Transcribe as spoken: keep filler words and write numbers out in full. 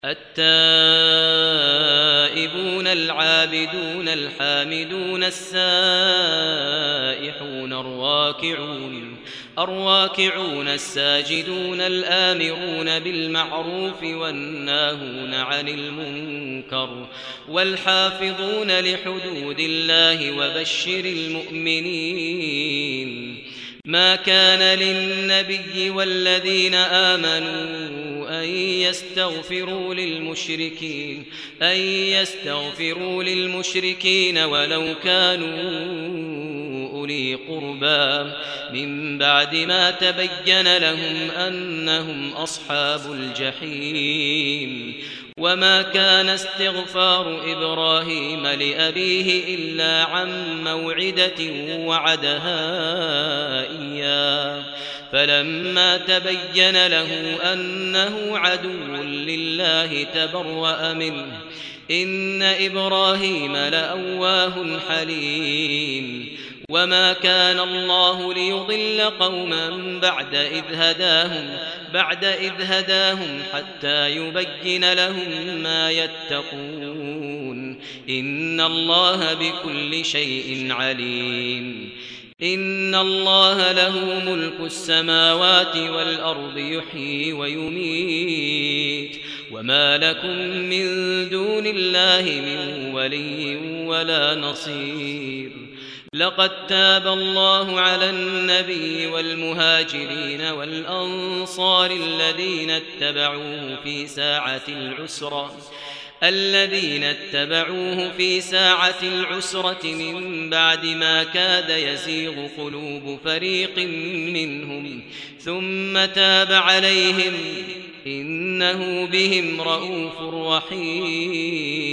التائبون العابدون الحامدون السائحون الراكعون الراكعون الساجدون الآمرون بالمعروف والناهون عن المنكر والحافظون لحدود الله وبشر المؤمنين. ما كان للنبي والذين آمنوا أن يستغفروا للمشركين أن يستغفروا للمشركين ولو كانوا أولي قربى من بعد ما تبين لهم أنهم أصحاب الجحيم. وما كان استغفار إبراهيم لأبيه إلا عن موعدة وعدها إياه فلما تبين له أنه عدو لله تبرأ منه إن إبراهيم لأواه حليم. وما كان الله ليضل قوما بعد إذ هداهم بعد إذ هداهم حتى يبين لهم ما يتقون إن الله بكل شيء عليم. إن الله له ملك السماوات والأرض يحيي ويميت وما لكم من دون الله من ولي ولا نصير. لقد تاب الله على النبي والمهاجرين والأنصار الذين اتبعوه في ساعة العسرة الذين اتبعوه في ساعة العسرة من بعد ما كاد يزيغ قلوب فريق منهم ثم تاب عليهم إنه بهم رءوف رحيم.